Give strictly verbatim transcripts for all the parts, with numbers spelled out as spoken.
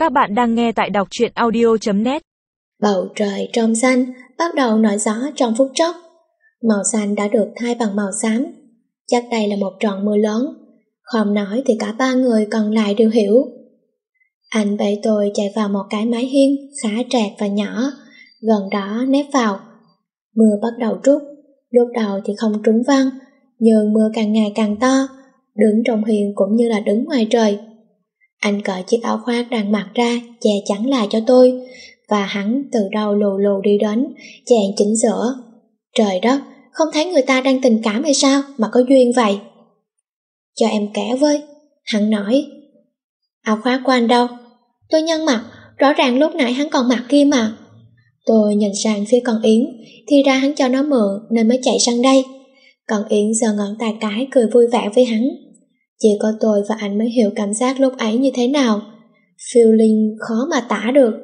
Các bạn đang nghe tại đọc truyện audio chấm net. Bầu trời trong xanh bắt đầu nổi gió trong phút chốc. Màu xanh đã được thay bằng màu xám. Chắc đây là một trận mưa lớn. Không nói thì cả ba người còn lại đều hiểu. Anh bế tôi chạy vào một cái mái hiên khá trệt và nhỏ, gần đó nép vào. Mưa bắt đầu trút. Lúc đầu thì không trúng văn, nhưng mưa càng ngày càng to. Đứng trong hiên cũng như là đứng ngoài trời. Anh cởi chiếc áo khoác đang mặc ra, che chắn lại cho tôi, và hắn từ đầu lù lù đi đến, chèn chỉnh sửa. Trời đất, không thấy người ta đang tình cảm hay sao mà có duyên vậy? Cho em kéo với, hắn nói. Áo khoác của anh đâu? Tôi nhăn mặt, rõ ràng lúc nãy hắn còn mặc kia mà. Tôi nhìn sang phía con Yến, thì ra hắn cho nó mượn nên mới chạy sang đây. Con Yến giơ ngón tay cái cười vui vẻ với hắn. Chỉ có tôi và anh mới hiểu cảm giác lúc ấy như thế nào. Feeling khó mà tả được.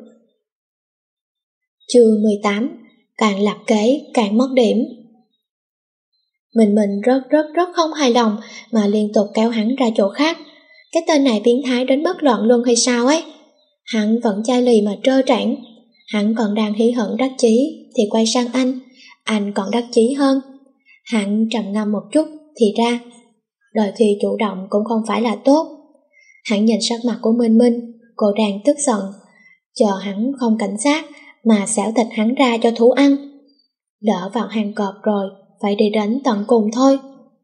Chương mười tám. Càng lập kế càng mất điểm. Mình mình rất rất rất không hài lòng mà liên tục kéo hắn ra chỗ khác. Cái tên này biến thái đến bất loạn luân hay sao ấy. Hắn vẫn chai lì mà trơ trẽn. Hắn còn đang hí hửng đắc chí thì quay sang anh. Anh còn đắc chí hơn. Hắn trầm ngâm một chút thì ra đôi khi chủ động cũng không phải là tốt. Hắn nhìn sắc mặt của Minh Minh, cô đang tức giận. Chờ hắn không cảnh giác mà xẻo thịt hắn ra cho thú ăn. Lỡ vào hang cọp rồi, phải đi đến tận cùng thôi.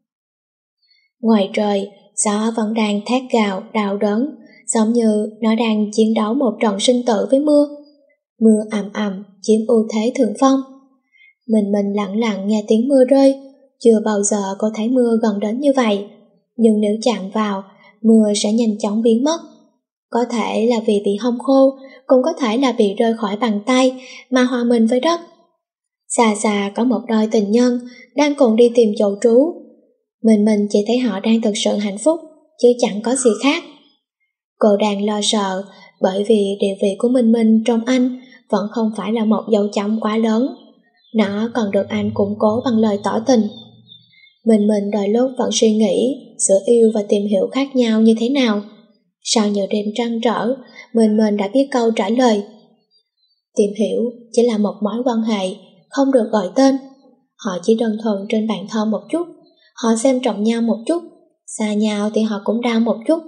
Ngoài trời, gió vẫn đang thét gào, đau đớn, giống như nó đang chiến đấu một trận sinh tử với mưa. Mưa ầm ầm chiếm ưu thế thượng phong. Mình mình lặng lặng nghe tiếng mưa rơi. Chưa bao giờ cô thấy mưa gần đến như vậy. Nhưng nếu chạm vào, mưa sẽ nhanh chóng biến mất. Có thể là vì bị hong khô, cũng có thể là bị rơi khỏi bàn tay mà hòa mình với đất. Xa xa có một đôi tình nhân đang cùng đi tìm chỗ trú. Mình mình chỉ thấy họ đang thực sự hạnh phúc, chứ chẳng có gì khác. Cô đang lo sợ bởi vì địa vị của Minh Minh trong anh vẫn không phải là một dấu chấm quá lớn. Nó còn được anh củng cố bằng lời tỏ tình. Mình mình đôi lúc vẫn suy nghĩ giữa yêu và tìm hiểu khác nhau như thế nào. Sau nhiều đêm trăn trở, mình mình đã biết câu trả lời. Tìm hiểu chỉ là một mối quan hệ, không được gọi tên. Họ chỉ đơn thuần trên bàn thân một chút, họ xem trọng nhau một chút, xa nhau thì họ cũng đau một chút.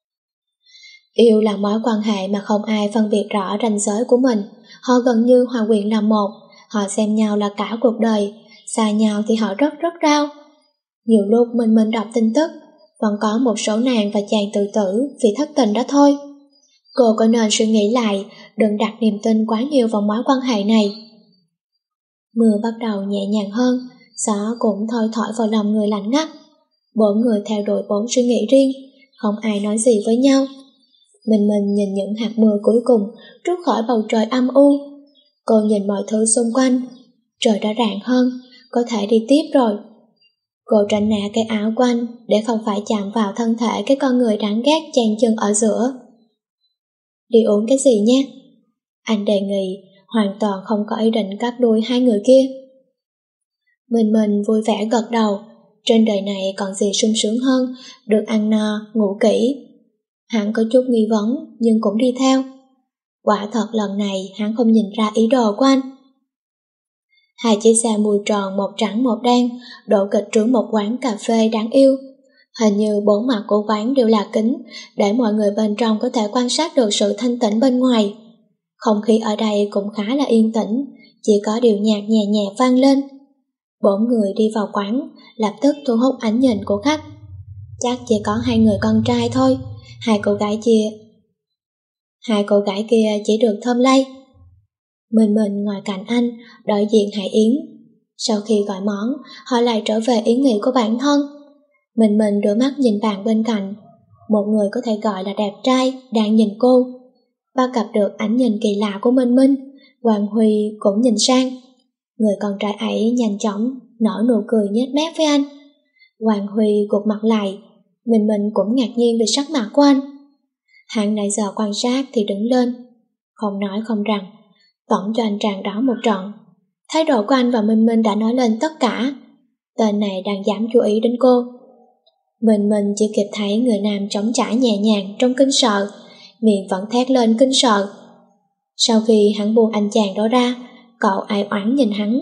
Yêu là mối quan hệ mà không ai phân biệt rõ ranh giới của mình. Họ gần như hòa quyện là một, họ xem nhau là cả cuộc đời, xa nhau thì họ rất rất đau. Nhiều lúc mình mình đọc tin tức, vẫn có một số nàng và chàng tự tử vì thất tình đó thôi. Cô có nên suy nghĩ lại, đừng đặt niềm tin quá nhiều vào mối quan hệ này. Mưa bắt đầu nhẹ nhàng hơn, gió cũng thôi thổi vào lòng người lạnh ngắt. Bốn người theo đuổi bốn suy nghĩ riêng, không ai nói gì với nhau. Mình mình nhìn những hạt mưa cuối cùng trút khỏi bầu trời âm u. Cô nhìn mọi thứ xung quanh. Trời đã rạng hơn, có thể đi tiếp rồi. Cô tránh né cái áo của anh để không phải chạm vào thân thể cái con người đáng ghét chèn chân ở giữa. Đi uống cái gì nhé? Anh đề nghị, hoàn toàn không có ý định cắt đuôi hai người kia. Mình mình vui vẻ gật đầu. Trên đời này còn gì sung sướng hơn được ăn no, ngủ kỹ. Hắn có chút nghi vấn nhưng cũng đi theo. Quả thật lần này hắn không nhìn ra ý đồ của anh. Hai chiếc xe mùi tròn một trắng một đen đổ kịch trướng một quán cà phê đáng yêu. Hình như bốn mặt của quán đều là kính để mọi người bên trong có thể quan sát được sự thanh tĩnh bên ngoài. Không khí ở đây cũng khá là yên tĩnh, chỉ có điệu nhạc nhẹ nhẹ vang lên. Bốn người đi vào quán, lập tức thu hút ánh nhìn của khách. Chắc chỉ có hai người con trai thôi, hai cô gái kia. Hai cô gái kia chỉ được thơm lây. Mình mình ngồi cạnh anh, đối diện Hải Yến. Sau khi gọi món, họ lại trở về ý nghĩ của bản thân. Mình mình đưa mắt nhìn bạn bên cạnh. Một người có thể gọi là đẹp trai đang nhìn cô. Bắt gặp được ánh nhìn kỳ lạ của Minh Minh, Hoàng Huy cũng nhìn sang. Người con trai ấy nhanh chóng nở nụ cười nhếch mép với anh. Hoàng Huy gục mặt lại. Mình mình cũng ngạc nhiên về sắc mặt của anh. Hắn nãy giờ quan sát thì đứng lên, không nói không rằng, tổng cho anh tràn đó một trận. Thái độ của anh và Minh Minh đã nói lên tất cả. Tên này đang dám chú ý đến cô. Mình mình chỉ kịp thấy người nam trống trải nhẹ nhàng trong kinh sợ, miệng vẫn thét lên kinh sợ. Sau khi hắn buông anh chàng đó ra, cậu ai oán nhìn hắn.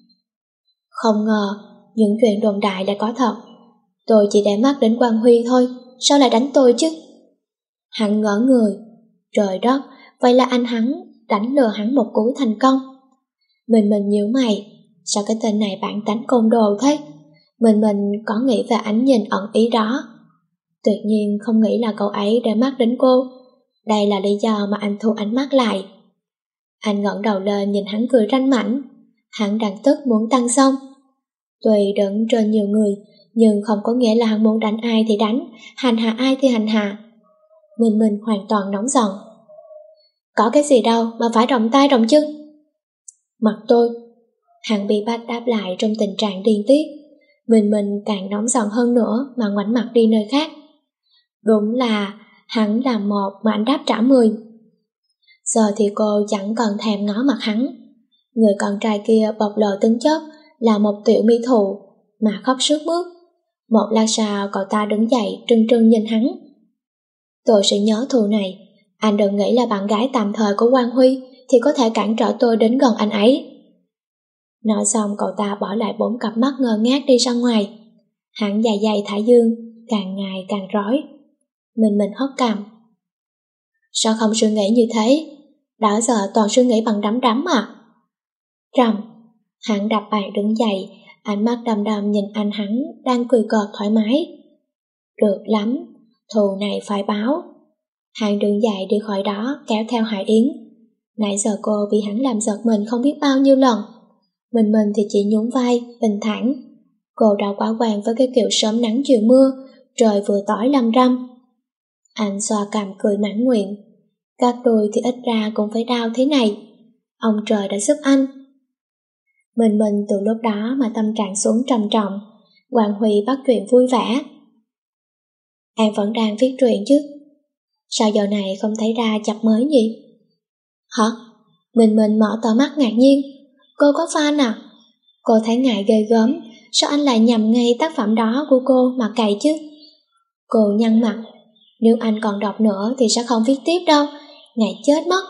Không ngờ, những chuyện đồn đại lại có thật. Tôi chỉ để mắt đến Quang Huy thôi, sao lại đánh tôi chứ? Hắn ngỡ người. Trời đất, vậy là anh hắn đánh lừa hắn một cú thành công. Mình mình nhíu mày, sao cái tên này bản tánh côn đồ thế? Mình mình có nghĩ về ánh nhìn ẩn ý đó. Tuyệt nhiên không nghĩ là cậu ấy để mắt đến cô. Đây là lý do mà anh thu ánh mắt lại. Anh ngẩng đầu lên nhìn hắn cười ranh mãnh. Hắn đang tức muốn tăng xông. Tuy đứng trên nhiều người, nhưng không có nghĩa là hắn muốn đánh ai thì đánh, hành hạ ai thì hành hạ. Mình mình hoàn toàn nóng giận. Có cái gì đâu mà phải động tay động chân. Mặt tôi. Hắn bị bắt đáp lại trong tình trạng điên tiết. Mình mình càng nóng giận hơn nữa mà ngoảnh mặt đi nơi khác. Đúng là hắn làm một mà anh đáp trả mười. Giờ thì cô chẳng còn thèm ngó mặt hắn. Người con trai kia bộc lộ tính chất là một tiểu mỹ thụ mà khóc sướt mướt. Một lát sau cậu ta đứng dậy trừng trừng nhìn hắn. Tôi sẽ nhớ thù này. Anh đừng nghĩ là bạn gái tạm thời của Quang Huy thì có thể cản trở tôi đến gần anh ấy. Nói xong cậu ta bỏ lại bốn cặp mắt ngơ ngác đi ra ngoài. Hắn dài dài thả dương, càng ngày càng rối. Mình mình hất cằm. Sao không suy nghĩ như thế? Đó giờ toàn suy nghĩ bằng đắm đắm à? Trầm. Hắn đập bàn đứng dậy, ánh mắt đăm đăm nhìn anh hắn đang cười cợt thoải mái. Được lắm, thù này phải báo. Hắn đứng dậy đi khỏi đó kéo theo Hải Yến. Nãy giờ cô bị hắn làm giật mình không biết bao nhiêu lần. Mình mình thì chỉ nhún vai, bình thản. Cô đã quá quen với cái kiểu sớm nắng chiều mưa, trời vừa tỏi lâm râm. Anh xoa cằm cười mãn nguyện. Các đôi thì ít ra cũng phải đau thế này. Ông trời đã giúp anh. Mình mình từ lúc đó mà tâm trạng xuống trầm trọng. Quang Huy bắt chuyện vui vẻ. Em vẫn đang viết truyện chứ? Sao giờ này không thấy ra chapter mới nhỉ? Hả? Mình mình mở to mắt ngạc nhiên. Cô có fan à? Cô thấy ngại ghê gớm. Sao anh lại nhầm ngay tác phẩm đó của cô mà cày chứ? Cô nhăn mặt. Nếu anh còn đọc nữa thì sẽ không viết tiếp đâu. Ngại chết mất.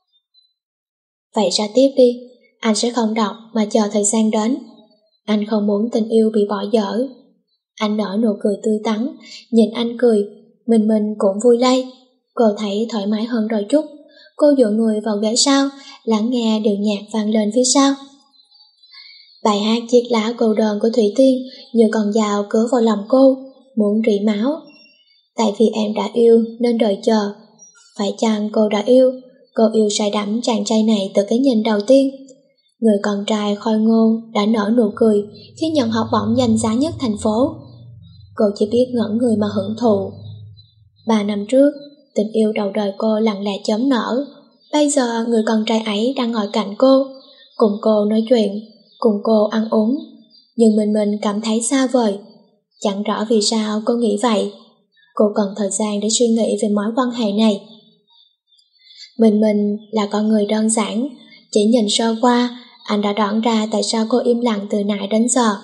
Vậy ra tiếp đi. Anh sẽ không đọc mà chờ thời gian đến. Anh không muốn tình yêu bị bỏ dở. Anh nở nụ cười tươi tắn. Nhìn anh cười, mình mình cũng vui lây. Cô thấy thoải mái hơn đôi chút. Cô dựa người vào ghế sau, lắng nghe điệu nhạc vang lên phía sau. Bài hát Chiếc lá cô đơn của Thủy Tiên như con dao cứa vào lòng cô, muốn rỉ máu. Tại vì em đã yêu nên đợi chờ. Phải chăng cô đã yêu? Cô yêu say đắm chàng trai này từ cái nhìn đầu tiên. Người con trai khôi ngô đã nở nụ cười khi nhận học bổng danh giá nhất thành phố. Cô chỉ biết ngẩn người mà hưởng thụ. Ba năm trước, tình yêu đầu đời cô lặng lẽ chớm nở. Bây giờ người con trai ấy đang ngồi cạnh cô, cùng cô nói chuyện, cùng cô ăn uống. Nhưng mình mình cảm thấy xa vời. Chẳng rõ vì sao cô nghĩ vậy. Cô cần thời gian để suy nghĩ về mối quan hệ này. Mình mình là con người đơn giản. Chỉ nhìn sơ qua, anh đã đoán ra tại sao cô im lặng từ nãy đến giờ.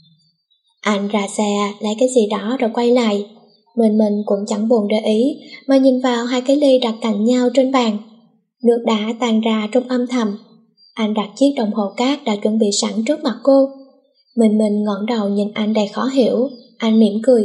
Anh ra xe lấy cái gì đó rồi quay lại. Mình mình cũng chẳng buồn để ý mà nhìn vào hai cái ly đặt cạnh nhau trên bàn. Nước đá tan ra trong âm thầm. Anh đặt chiếc đồng hồ cát đã chuẩn bị sẵn trước mặt cô. Mình mình ngẩng đầu nhìn anh đầy khó hiểu. Anh mỉm cười.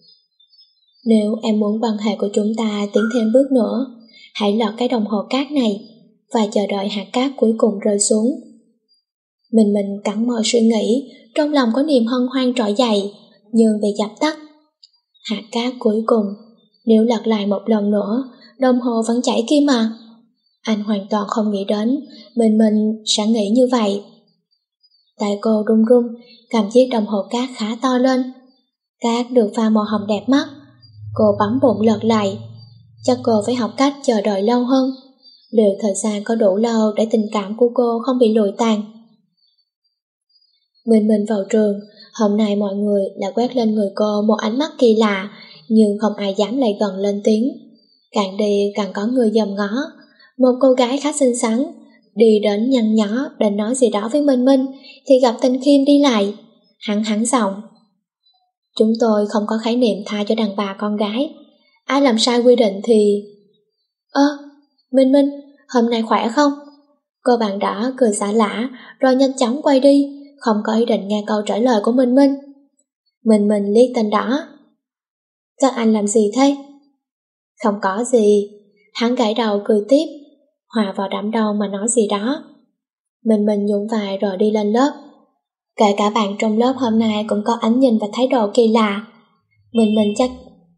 Nếu em muốn quan hệ của chúng ta tiến thêm bước nữa, hãy lọt cái đồng hồ cát này và chờ đợi hạt cát cuối cùng rơi xuống. Mình mình cắn môi suy nghĩ, trong lòng có niềm hân hoan trỗi dậy, nhưng bị dập tắt. Hạt cát cuối cùng, nếu lật lại một lần nữa, đồng hồ vẫn chảy kia mà. Anh hoàn toàn không nghĩ đến mình mình sẽ nghĩ như vậy. Tay cô run run, cầm chiếc đồng hồ cát khá to lên. Cát được pha màu hồng đẹp mắt. Cô bấm bụng lật lại. Chắc cô phải học cách chờ đợi lâu hơn. Liệu thời gian có đủ lâu để tình cảm của cô không bị lụi tàn? Mình mình vào trường, hôm nay mọi người lại quét lên người cô một ánh mắt kỳ lạ, nhưng không ai dám lại gần lên tiếng. Càng đi càng có người dòm ngó. Một cô gái khá xinh xắn đi đến nhăn nhó định nói gì đó với Minh Minh thì gặp tên Khiêm đi lại. Hắn hắn giọng. Chúng tôi không có khái niệm tha cho đàn bà con gái. Ai làm sai quy định thì... Ơ, Minh Minh, hôm nay khỏe không? Cô bạn đã cười xả lả rồi nhanh chóng quay đi, không có ý định nghe câu trả lời của Minh Minh. Minh Minh liếc tên đó. Các anh làm gì thế? Không có gì. Hắn gãi đầu cười tiếp, hòa vào đám đông mà nói gì đó. Minh Minh nhún vai rồi đi lên lớp. Kể cả bạn trong lớp hôm nay cũng có ánh nhìn và thái độ kỳ lạ. Minh Minh chắc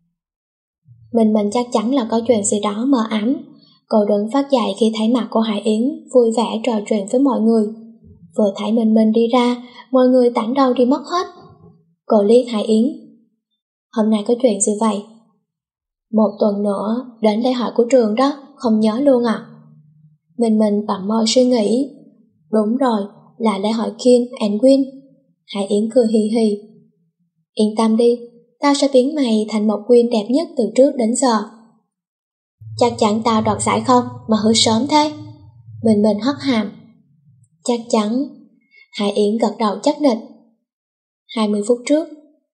Minh Minh chắc chắn là có chuyện gì đó mờ ám. Cô đứng phát dậy khi thấy mặt của Hải Yến vui vẻ trò chuyện với mọi người. Vừa thấy Minh Minh đi ra, mọi người tản đầu đi mất hết. Cô liếc Hải Yến. Hôm nay có chuyện gì vậy? Một tuần nữa đến lễ hội của trường đó, không nhớ luôn à? Minh Minh bặm môi suy nghĩ. Đúng rồi, là lễ hội King and Queen. Hải Yến cười hì hì. Yên tâm đi, tao sẽ biến mày thành một Queen đẹp nhất từ trước đến giờ. Chắc chắn tao đoạt giải không mà hứa sớm thế? Minh Minh hất hàm. Chắc chắn. Hải Yến gật đầu chắc nịch. hai mươi phút trước.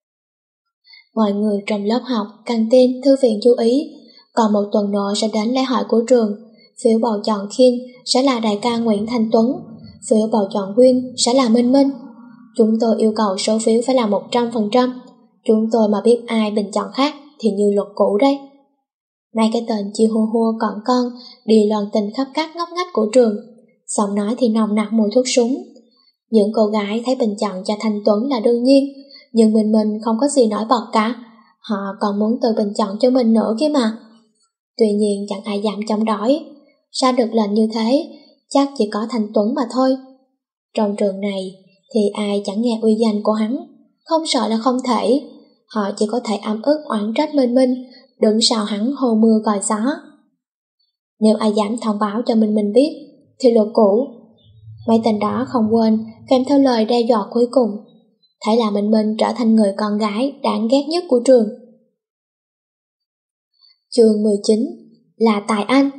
Mọi người trong lớp học, căng tin, thư viện chú ý. Còn một tuần nữa sẽ đến lễ hội của trường. Phiếu bầu chọn King sẽ là đại ca Nguyễn Thanh Tuấn. Phiếu bầu chọn Queen sẽ là Minh Minh. Chúng tôi yêu cầu số phiếu phải là một trăm phần trăm. Chúng tôi mà biết ai bình chọn khác thì như luật cũ đấy. Mấy cái tên chi hua hua còn con đi loan tình khắp các ngóc ngách của trường. Giọng nói thì nồng nặc mùi thuốc súng. Những cô gái thấy bình chọn cho Thanh Tuấn là đương nhiên, nhưng mình mình không có gì nổi bật cả. Họ còn muốn tự bình chọn cho mình nữa kia mà. Tuy nhiên chẳng ai dám chống đối. Ra được lệnh như thế chắc chỉ có Thanh Tuấn mà thôi. Trong trường này thì ai chẳng nghe uy danh của hắn. Không sợ là không thể. Họ chỉ có thể ấm ức oán trách Minh Minh, đứng sau hắn hồ mưa gọi gió. Nếu ai dám thông báo cho Minh Minh biết thì luật cũ. Mấy tên đó không quên kèm theo lời đe dọa cuối cùng. Thế là Minh Minh trở thành người con gái đáng ghét nhất của trường. Chương mười chín là Tài Anh.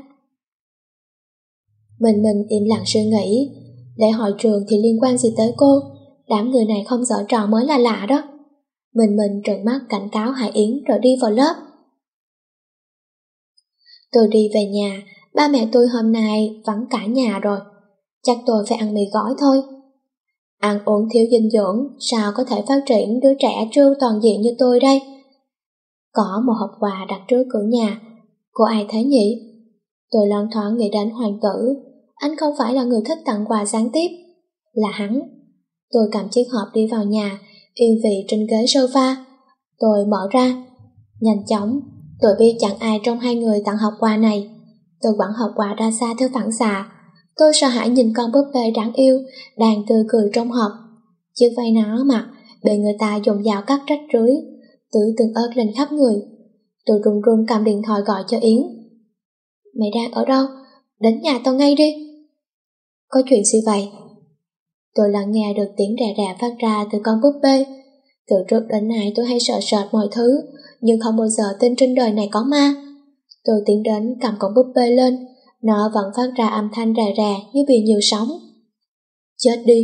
Minh Minh im lặng suy nghĩ. Lễ hội trường thì liên quan gì tới cô? Đám người này không giở trò mới là lạ đó. Minh Minh trợn mắt cảnh cáo Hải Yến rồi đi vào lớp. Tôi đi về nhà, ba mẹ tôi hôm nay vắng cả nhà rồi. Chắc tôi phải ăn mì gói thôi. Ăn uống thiếu dinh dưỡng, sao có thể phát triển đứa trẻ trưu toàn diện như tôi đây? Có một hộp quà đặt trước cửa nhà. Của ai thế nhỉ? Tôi loáng thoáng nghĩ đến Hoàng tử. Anh không phải là người thích tặng quà gián tiếp. Là hắn. Tôi cầm chiếc hộp đi vào nhà, yên vị trên ghế sofa. Tôi mở ra. Nhanh chóng, tôi biết chẳng ai trong hai người tặng hộp quà này. Tôi quẳng hộp quà ra xa theo phản xạ. Tôi sợ hãi nhìn con búp bê đáng yêu đang tươi cười trong hộp. Chiếc váy nó mặc bị người ta dùng dao cắt rách rưới, tưới tương ớt lên khắp người. Tôi run run cầm điện thoại gọi cho Yến. Mày đang ở đâu? Đến nhà tao ngay đi. Có chuyện gì vậy? Tôi lắng nghe được tiếng rè rè phát ra từ con búp bê. Từ trước đến nay tôi hay sợ sệt mọi thứ, nhưng không bao giờ tin trên đời này có ma. Tôi tiến đến cầm con búp bê lên. Nó vẫn phát ra âm thanh rè rè như bị nhiều sóng. Chết đi.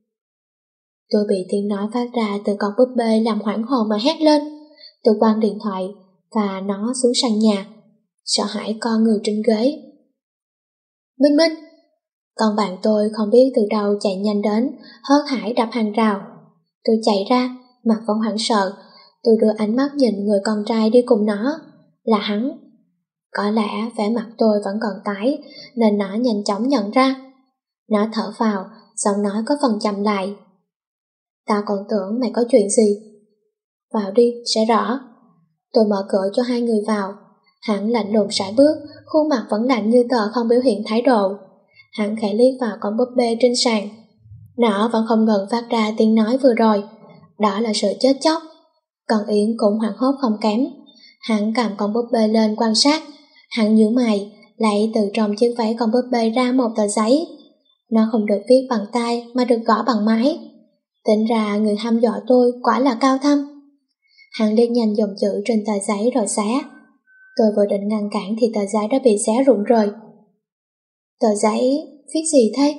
Tôi bị tiếng nói phát ra từ con búp bê làm hoảng hồn mà hét lên. Tôi quăng điện thoại và nó xuống sàn nhà, sợ hãi co người trên ghế. Minh Minh! Con bạn tôi không biết từ đâu chạy nhanh đến, hớt hải đập hàng rào. Tôi chạy ra, mặt vẫn hoảng sợ. Tôi đưa ánh mắt nhìn người con trai đi cùng nó. Là hắn. Có lẽ vẻ mặt tôi vẫn còn tái, nên nó nhanh chóng nhận ra. Nó thở vào, giọng nói có phần chậm lại. Tao còn tưởng mày có chuyện gì. Vào đi, sẽ rõ. Tôi mở cửa cho hai người vào. Hắn lạnh lùng sải bước, khuôn mặt vẫn lạnh như tờ không biểu hiện thái độ. Hắn khẽ liếc vào con búp bê trên sàn. Nó vẫn không ngừng phát ra tiếng nói vừa rồi. Đó là sự chết chóc. Còn Yến cũng hoảng hốt không kém. Hắn cầm con búp bê lên quan sát. Hắn nhíu mày, lấy từ trong chiếc váy con búp bê ra một tờ giấy. Nó không được viết bằng tay mà được gõ bằng máy. Tính ra người hăm dọa tôi quả là cao thâm. Hắn liếc nhanh dòng chữ trên tờ giấy rồi xé. Tôi vừa định ngăn cản thì tờ giấy đã bị xé rụng rời. Tờ giấy viết gì thế?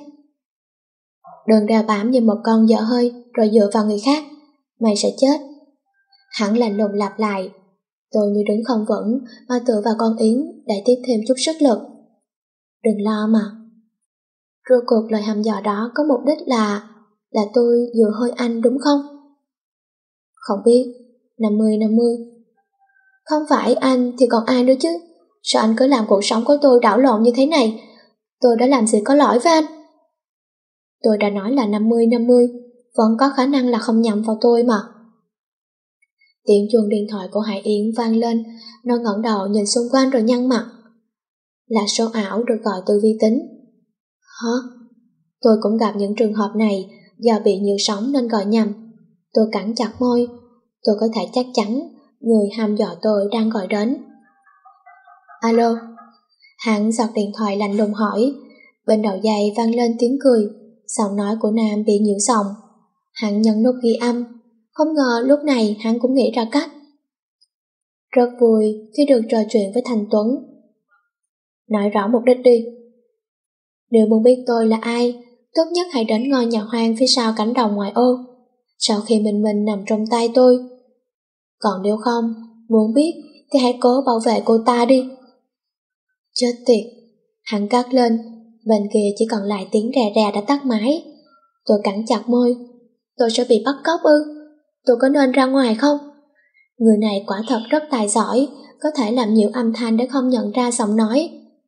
Đừng đeo bám như một con dở hơi rồi dựa vào người khác. Mày sẽ chết. Hắn lạnh lùng lặp lại. Tôi như đứng không vững mà tựa vào con Yến để tiếp thêm chút sức lực. Đừng lo mà. Rốt cuộc lời hăm dọa đó có mục đích là là tôi dựa hơi anh đúng không? Không biết, năm mươi năm mươi. Không phải anh thì còn ai nữa chứ? Sao anh cứ làm cuộc sống của tôi đảo lộn như thế này? Tôi đã làm gì có lỗi với anh? Tôi đã nói là năm mươi năm mươi, vẫn có khả năng là không nhầm vào tôi mà. Tiếng chuông điện thoại của Hải Yến vang lên, nó ngẩng đầu nhìn xung quanh rồi nhăn mặt. Là số ảo được gọi từ vi tính. Hả? Tôi cũng gặp những trường hợp này, do bị nhiều sóng nên gọi nhầm. Tôi cắn chặt môi, tôi có thể chắc chắn người hăm dọa tôi đang gọi đến. Alo? Hắn giật điện thoại lạnh lùng hỏi. Bên đầu dây vang lên tiếng cười, giọng nói của Nam bị nhiễu giọng. Hắn nhấn nút ghi âm, không ngờ lúc này hắn cũng nghĩ ra cách. Rất vui khi được trò chuyện với Thành Tuấn. Nói rõ mục đích đi. Nếu muốn biết tôi là ai, tốt nhất hãy đến ngôi nhà hoang phía sau cánh đồng ngoại ô, sau khi mình mình nằm trong tay tôi. Còn nếu không, muốn biết thì hãy cố bảo vệ cô ta đi. Chết tiệt, hắn cắt lên, bên kia chỉ còn lại tiếng rè rè đã tắt máy. Tôi cắn chặt môi, tôi sẽ bị bắt cóc ư? Tôi có nên ra ngoài không? Người này quả thật rất tài giỏi, có thể làm nhiều âm thanh để không nhận ra giọng nói.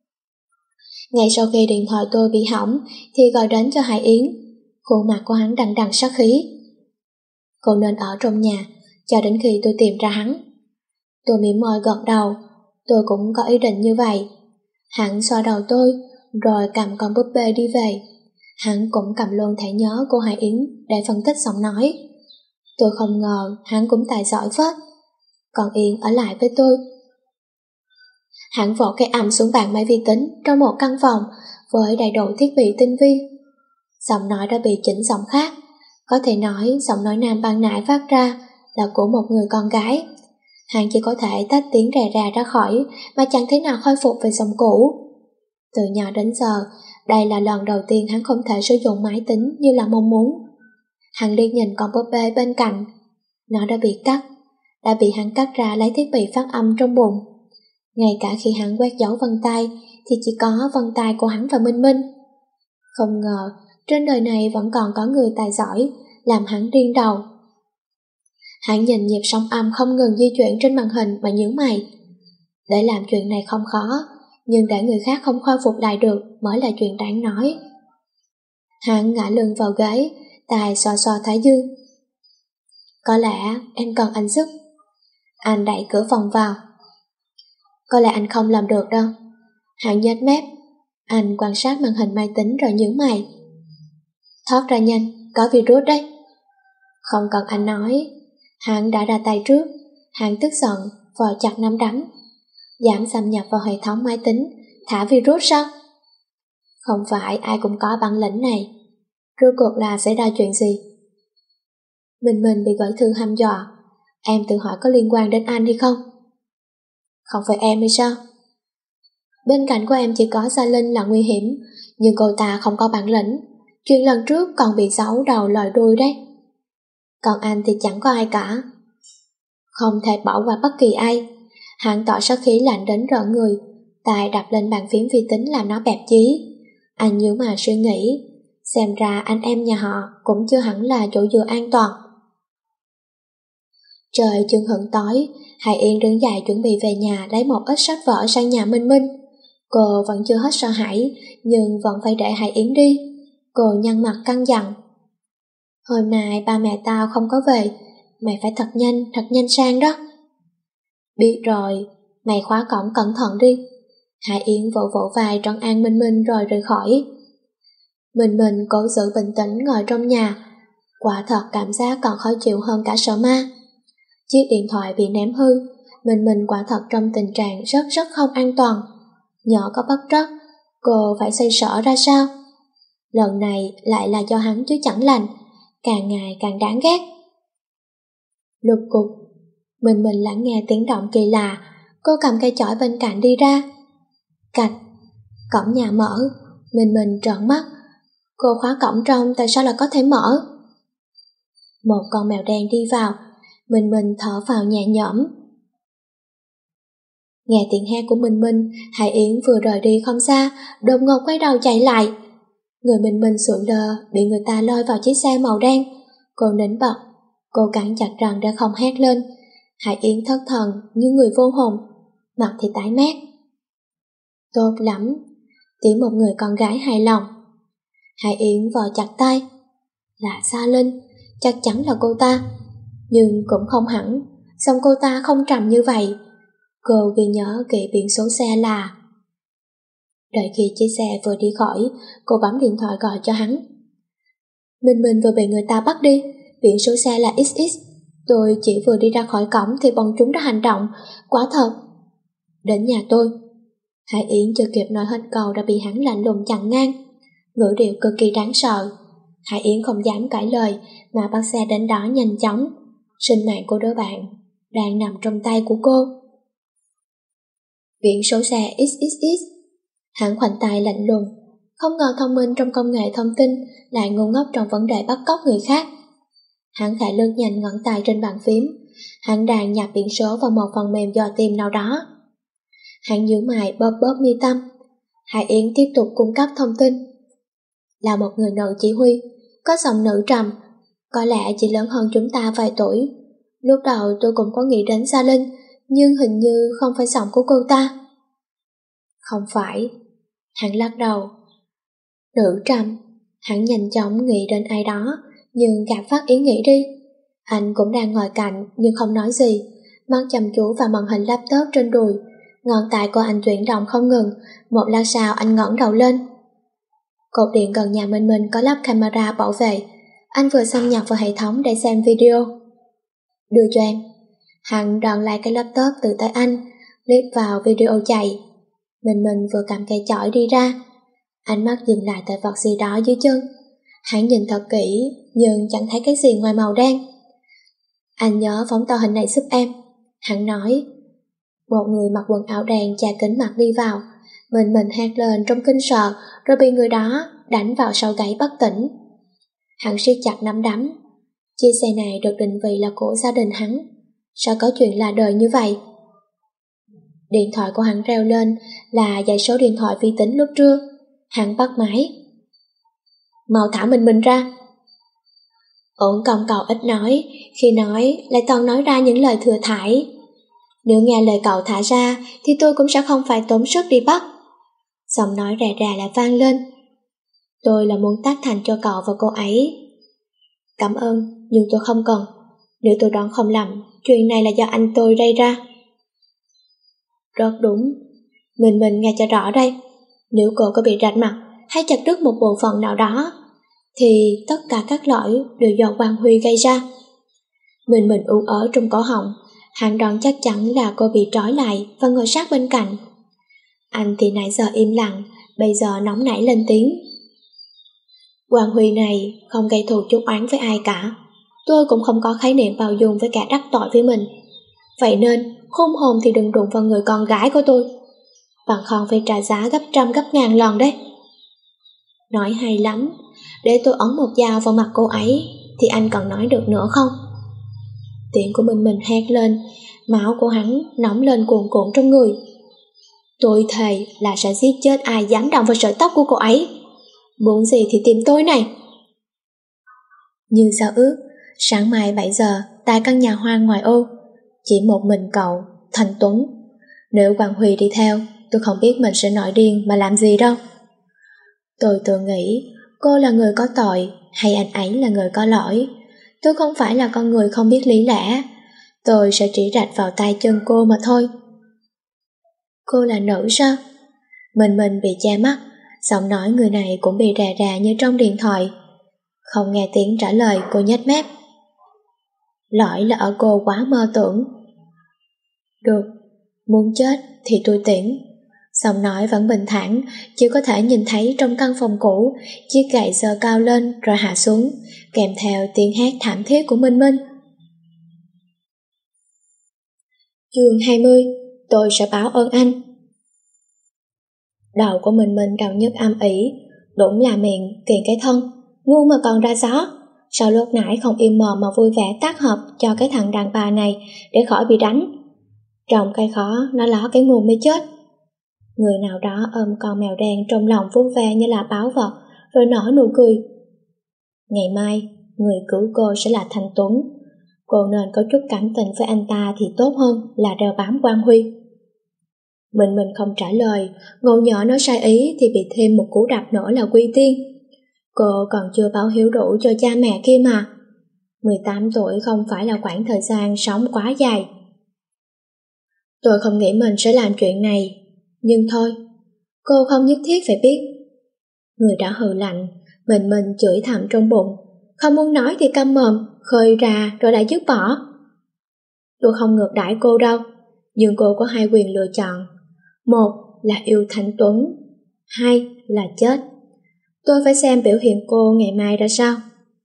Ngay sau khi điện thoại tôi bị hỏng thì gọi đến cho Hải Yến. Khuôn mặt của hắn đằng đằng sát khí. Cô nên ở trong nhà cho đến khi tôi tìm ra hắn. Tôi mỉm môi gật đầu, tôi cũng có ý định như vậy. Hắn xoa đầu tôi rồi cầm con búp bê đi về. Hắn cũng cầm luôn thẻ nhớ của Hải Yến để phân tích giọng nói. Tôi không ngờ hắn cũng tài giỏi phết. Còn Yến ở lại với tôi. Hắn vỗ cái ầm xuống bàn máy vi tính trong một căn phòng với đầy đủ thiết bị tinh vi. Giọng nói đã bị chỉnh giọng khác. Có thể nói giọng nói nam ban nãy phát ra là của một người con gái. Hắn chỉ có thể tách tiếng rè rà ra khỏi mà chẳng thể nào khôi phục về giọng cũ. Từ nhỏ đến giờ, đây là lần đầu tiên hắn không thể sử dụng máy tính như là mong muốn. Hắn liếc nhìn con búp bê bên cạnh. Nó đã bị cắt, đã bị hắn cắt ra lấy thiết bị phát âm trong bụng. Ngay cả khi hắn quét dấu vân tay thì chỉ có vân tay của hắn và Minh Minh. Không ngờ trên đời này vẫn còn có người tài giỏi làm hắn điên đầu. Hắn nhìn nhịp sóng âm không ngừng di chuyển trên màn hình mà nhíu mày. Để làm chuyện này không khó, nhưng để người khác không khôi phục lại được mới là chuyện đáng nói. Hắn ngã lưng vào ghế, tay xoa xoa thái dương. Có lẽ em cần anh giúp. Anh đẩy cửa phòng vào. Có lẽ anh không làm được đâu. Hắn nhếch mép. Anh quan sát màn hình máy tính rồi nhíu mày. Thoát ra nhanh, có virus đấy. Không cần anh nói. Hắn đã ra tay trước. Hắn tức giận, vò chặt nắm đấm. Dám xâm nhập vào hệ thống máy tính, thả virus sao? Không phải ai cũng có bản lĩnh này. Rốt cuộc là xảy ra chuyện gì? Mình mình bị gửi thư hăm dọa. Em tự hỏi có liên quan đến anh hay không? Không phải em hay sao? Bên cạnh của em chỉ có Gia Linh là nguy hiểm, nhưng cô ta không có bản lĩnh. Chuyện lần trước còn bị giấu đầu lòi đuôi đấy. Còn anh thì chẳng có ai cả. Không thể bỏ qua bất kỳ ai. Hắn tỏ sát khí lạnh đến rợn người, tay đập lên bàn phím vi tính làm nó bẹp chí. Anh nhíu mày suy nghĩ, xem ra anh em nhà họ cũng chưa hẳn là chỗ dựa an toàn. Trời chưng hửng tối, Hải Yên đứng dậy chuẩn bị về nhà lấy một ít sách vở sang nhà Minh Minh. Cô vẫn chưa hết sợ hãi, nhưng vẫn phải để Hải Yến đi. Cô nhăn mặt căng dặn. Hôm nay ba mẹ tao không có về, mày phải thật nhanh, thật nhanh sang đó. Biết rồi, mày khóa cổng cẩn thận đi. Hải Yến vỗ vỗ vai trấn an Minh Minh rồi rời khỏi. Minh Minh cố giữ bình tĩnh ngồi trong nhà. Quả thật cảm giác còn khó chịu hơn cả sợ ma. Chiếc điện thoại bị ném hư, Minh Minh quả thật trong tình trạng rất rất không an toàn. Nhỏ có bất trắc, cô phải xoay sở ra sao? Lần này lại là do hắn chứ chẳng lành, càng ngày càng đáng ghét. Lục cục, Minh Minh lắng nghe tiếng động kỳ lạ, cô cầm cây chổi bên cạnh đi ra. Cạch, cổng nhà mở, Minh Minh trợn mắt. Cô khóa cổng trong tại sao lại có thể mở? Một con mèo đen đi vào, Minh Minh thở phào nhẹ nhõm. Nghe tiếng hét của Minh Minh, Hải Yến vừa rời đi không xa, đột ngột quay đầu chạy lại. Người Minh Minh sụi lơ, bị người ta lôi vào chiếc xe màu đen. Cô nín bật, cô cắn chặt răng để không hét lên. Hải Yến thất thần như người vô hồn, mặt thì tái mét. Tốt lắm, tìm một người con gái hài lòng. Hải Yến vò chặt tay. Là Sa Linh, chắc chắn là cô ta. Nhưng cũng không hẳn, xong cô ta không trầm như vậy. Cô ghi nhớ kỹ biển số xe là... Đợi khi chiếc xe vừa đi khỏi, cô bấm điện thoại gọi cho hắn. Minh Minh vừa bị người ta bắt đi, biển số xe là ích ích. Tôi chỉ vừa đi ra khỏi cổng thì bọn chúng đã hành động, quả thật. Đến nhà tôi. Hải Yến chưa kịp nói hết câu đã bị hắn lạnh lùng chặn ngang, ngữ điệu cực kỳ đáng sợ. Hải Yến không dám cãi lời mà bắt xe đến đó nhanh chóng. Sinh mạng của đứa bạn đang nằm trong tay của cô. Biển số xe ích ích ích. Hắn khoanh tay lạnh lùng, không ngờ thông minh trong công nghệ thông tin lại ngu ngốc trong vấn đề bắt cóc người khác. Hắn khẽ lướt nhanh ngón tay trên bàn phím, hắn đang nhập biển số vào một phần mềm dò tìm nào đó. Hắn nhíu mày bóp bóp mi tâm. Hải Yến tiếp tục cung cấp thông tin. Là một người nữ chỉ huy, có giọng nữ trầm, có lẽ chỉ lớn hơn chúng ta vài tuổi. Lúc đầu tôi cũng có nghĩ đến Sa Linh, nhưng hình như không phải giọng của cô ta. Không phải. Hắn lắc đầu. Nữ trầm. Hắn nhanh chóng nghĩ đến ai đó, nhưng gạt phát ý nghĩ đi. Anh cũng đang ngồi cạnh nhưng không nói gì, mắt chăm chú vào màn hình laptop trên đùi. Ngón tay của anh chuyển động không ngừng. Một lát sau anh ngẩng đầu lên. Cột điện gần nhà Minh Minh có lắp camera bảo vệ. Anh vừa xâm nhập vào hệ thống để xem video. Đưa cho em. Hắn đòn lại cái laptop từ tay anh, click vào video chạy. Minh Minh vừa cầm cây chổi đi ra. Ánh mắt dừng lại tại vật gì đó dưới chân. Hắn nhìn thật kỹ nhưng chẳng thấy cái gì ngoài màu đen. Anh nhớ phóng to hình này giúp em. Hắn nói. Một người mặc quần áo đen che kính mặt đi vào. Mình mình hét lên trong kinh sợ, rồi bị người đó đánh vào sau gáy bất tỉnh. Hắn siết chặt nắm đấm. Chiếc xe này được định vị là của gia đình hắn. Sao có chuyện lạ đời như vậy? Điện thoại của hắn reo lên là dãy số điện thoại vi tính lúc trưa. Hắn bắt máy. Mau thả mình mình ra. Ổn công cậu ít nói, khi nói lại toàn nói ra những lời thừa thãi. Nếu nghe lời cậu thả ra thì tôi cũng sẽ không phải tốn sức đi bắt. Giọng nói rè rà lại vang lên. Tôi là muốn tác thành cho cậu và cô ấy. Cảm ơn, nhưng tôi không cần. Nếu tôi đoán không lầm, chuyện này là do anh tôi gây ra. Rất đúng. Mình mình nghe cho rõ đây. Nếu cô có bị rạch mặt hay chặt đứt một bộ phận nào đó, thì tất cả các lỗi đều do Quang Huy gây ra. Mình mình u ớ trong cổ họng. Hắn đoán chắc chắn là cô bị trói lại và ngồi sát bên cạnh. Anh thì nãy giờ im lặng, bây giờ nóng nảy lên tiếng. Quang Huy này không gây thù chuốc oán với ai cả. Tôi cũng không có khái niệm bao dung với kẻ đắc tội với mình. Vậy nên khôn hồn thì đừng đụng vào người con gái của tôi, bằng không phải trả giá gấp trăm gấp ngàn lần đấy. Nói hay lắm. Để tôi ấn một dao vào mặt cô ấy thì anh còn nói được nữa không? Tiếng của mình mình hét lên. Máu của hắn nóng lên cuồn cuộn trong người. Tôi thề là sẽ giết chết ai dám động vào sợi tóc của cô ấy. Muốn gì thì tìm tôi này. Như sao ước, sáng mai bảy giờ tại căn nhà hoang ngoài ô, chỉ một mình cậu, Thành Tuấn. Nếu Quang Huy đi theo, tôi không biết mình sẽ nổi điên mà làm gì đâu. Tôi tự nghĩ cô là người có tội hay anh ấy là người có lỗi. Tôi không phải là con người không biết lý lẽ. Tôi sẽ chỉ rạch vào tay chân cô mà thôi. Cô là nữ sao? Mình mình bị che mắt, giọng nói người này cũng bị rè rà như trong điện thoại. Không nghe tiếng trả lời, cô nhếch mép. Lỗi là ở cô quá mơ tưởng. Được, muốn chết thì tôi tiễn. Giọng nói vẫn bình thản, chỉ có thể nhìn thấy trong căn phòng cũ, chiếc gậy giơ cao lên rồi hạ xuống, kèm theo tiếng hét thảm thiết của Minh Minh. Chương hai mươi, tôi sẽ báo ơn anh. Đầu của Minh Minh cao nhất âm ỉ, đúng là miệng kiện cái thân, ngu mà còn ra gió. Sao lúc nãy không im mồm mà vui vẻ tác hợp cho cái thằng đàn bà này để khỏi bị đánh? Trong cái khó, nó ló cái nguồn mới chết. Người nào đó ôm con mèo đen trong lòng vuốt ve như là báu vật, rồi nở nụ cười. Ngày mai, người cứu cô sẽ là Thanh Tuấn. Cô nên có chút cảm tình với anh ta thì tốt hơn là đeo bám Quang Huy. Mình mình không trả lời, ngộ nhỡ nói sai ý thì bị thêm một cú đập nữa là quy tiên. Cô còn chưa báo hiếu đủ cho cha mẹ kia mà. mười tám tuổi không phải là khoảng thời gian sống quá dài. Tôi không nghĩ mình sẽ làm chuyện này, nhưng thôi, cô không nhất thiết phải biết. Người đã hừ lạnh, mình mình chửi thầm trong bụng, không muốn nói thì câm mồm, khơi ra rồi lại dứt bỏ. Tôi không ngược đãi cô đâu, nhưng cô có hai quyền lựa chọn. Một là yêu Thanh Tuấn, hai là chết. Tôi phải xem biểu hiện cô ngày mai ra sao.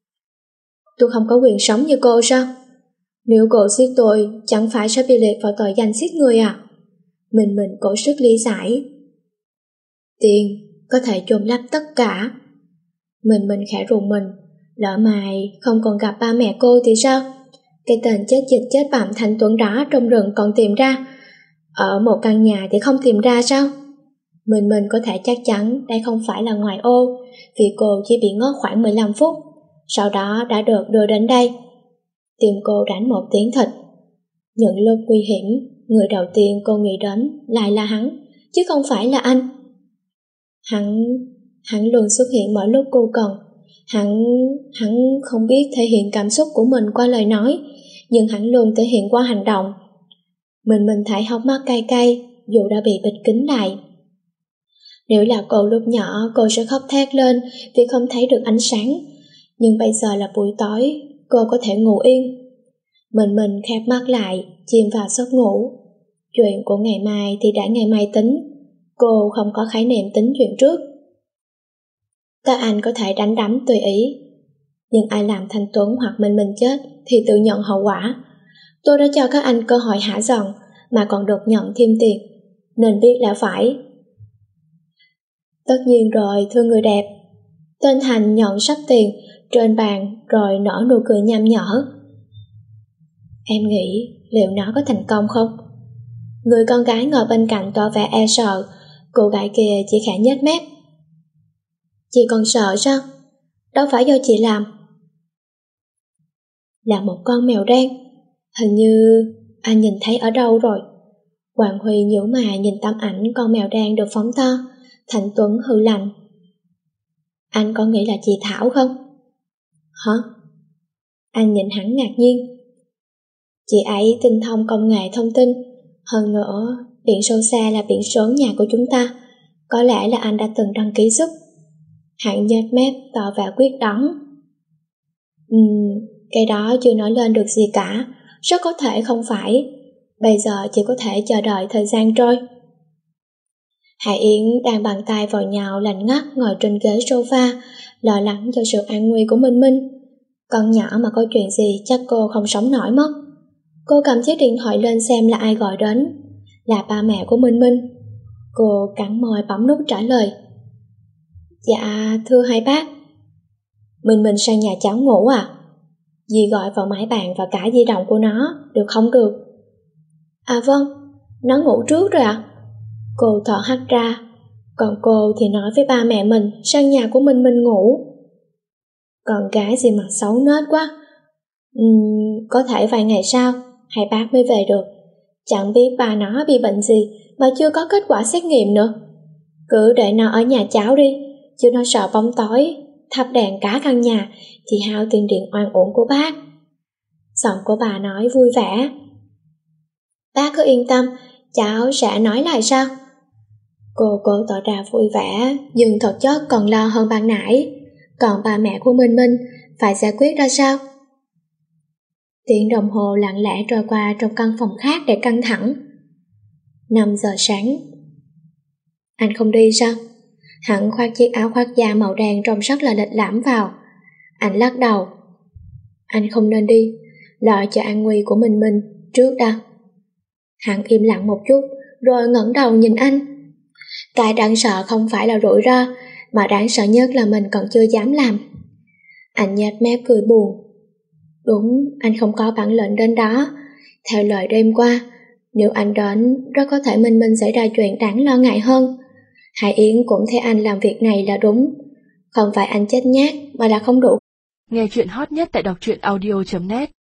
Tôi không có quyền sống như cô sao? Nếu cô giết tôi, chẳng phải sẽ bị liệt vào tội danh giết người à? Mình mình cố sức lý giải. Tiền có thể chôn lấp tất cả. Mình mình khẽ rùng mình, lỡ mày không còn gặp ba mẹ cô thì sao? Cái tên chết dịch chết bặm Thanh Tuấn đó trong rừng còn tìm ra, ở một căn nhà thì không tìm ra sao? Mình mình có thể chắc chắn đây không phải là ngoại ô, vì cô chỉ bị ngất khoảng mười lăm phút, sau đó đã được đưa đến đây. Tim cô đánh một tiếng thịt. Những lúc nguy hiểm, người đầu tiên cô nghĩ đến lại là hắn, chứ không phải là anh. Hắn, hắn luôn xuất hiện mỗi lúc cô cần. Hắn, hắn không biết thể hiện cảm xúc của mình qua lời nói, nhưng hắn luôn thể hiện qua hành động. Mình mình thấy hốc mắt cay cay, dù đã bị bịt kín lại. Nếu là cô lúc nhỏ, cô sẽ khóc thét lên vì không thấy được ánh sáng. Nhưng bây giờ là buổi tối, cô có thể ngủ yên. Mình mình khép mắt lại, chìm vào giấc ngủ. Chuyện của ngày mai thì đã ngày mai tính. Cô không có khái niệm tính chuyện trước. Các anh có thể đánh đấm tùy ý, nhưng ai làm Thanh Tuấn hoặc mình mình chết thì tự nhận hậu quả. Tôi đã cho các anh cơ hội hả giận, mà còn được nhận thêm tiền, nên biết là phải. Tất nhiên rồi, thưa người đẹp. Tên Thành nhận sắp tiền trên bàn rồi nở nụ cười nham nhở. Em nghĩ liệu nó có thành công không? Người con gái ngồi bên cạnh tỏ vẻ e sợ. Cô gái kia chỉ khẽ nhếch mép. Chị còn sợ sao? Đâu phải do chị làm. Là một con mèo đen. Hình như anh nhìn thấy ở đâu rồi. Hoàng Huy nhíu mày nhìn tấm ảnh con mèo đen được phóng to. Thành Tuấn hừ lạnh. Anh có nghĩ là chị Thảo không? Hả? Anh nhìn hắn ngạc nhiên. Chị ấy tinh thông công nghệ thông tin. Hơn nữa, biển số xe là biển số nhà của chúng ta. Có lẽ là anh đã từng đăng ký giúp. Hắn nhếch mép tỏ vẻ quyết đoán. Ừm, cái đó chưa nói lên được gì cả. Rất có thể không phải. Bây giờ chỉ có thể chờ đợi thời gian trôi. Hải Yến đang bàn tay vào nhau lạnh ngắt ngồi trên ghế sofa, lo lắng cho sự an nguy của Minh Minh. Con nhỏ mà có chuyện gì chắc cô không sống nổi mất. Cô cầm chiếc điện thoại lên xem là ai gọi đến. Là ba mẹ của Minh Minh. Cô cắn môi bấm nút trả lời. Dạ thưa hai bác. Minh Minh sang nhà cháu ngủ à? Dì gọi vào máy bàn và cả di động của nó, được không được? À vâng, nó ngủ trước rồi ạ. À? Cô thở hắt ra. Còn cô thì nói với ba mẹ mình sang nhà của Minh Minh ngủ. Con gái gì mà xấu nết quá. uhm, Có thể vài ngày sau hai bác mới về được. Chẳng biết bà nó bị bệnh gì mà chưa có kết quả xét nghiệm nữa. Cứ để nó ở nhà cháu đi, chứ nó sợ bóng tối thắp đèn cả căn nhà thì hao tiền điện oan uổng của bác. Giọng của bà nói vui vẻ. Bác cứ yên tâm, cháu sẽ nói lại sao? Cô cố tỏ ra vui vẻ, nhưng thật chất còn lo hơn ban nãy. Còn bà mẹ của Minh Minh phải giải quyết ra sao? Tiếng đồng hồ lặng lẽ trôi qua trong căn phòng khác để căng thẳng. Năm giờ sáng. Anh không đi sao? Hắn khoác chiếc áo khoác da màu đen trông rất là lịch lãm vào. Anh lắc đầu. Anh không nên đi, lo cho an nguy của Minh Minh trước đã. Hắn im lặng một chút, rồi ngẩng đầu nhìn anh. Cái đáng sợ không phải là rủi ro, mà đáng sợ nhất là mình còn chưa dám làm. Anh nhếch mép cười buồn. Đúng, anh không có bản lệnh đến đó. Theo lời đêm qua, Nếu anh đến, rất có thể Minh Minh xảy ra chuyện đáng lo ngại hơn. Hải Yến cũng thấy anh làm việc này là đúng. Không phải anh chết nhát, mà là không đủ. Nghe chuyện hot nhất tại đọc truyện audio chấm net.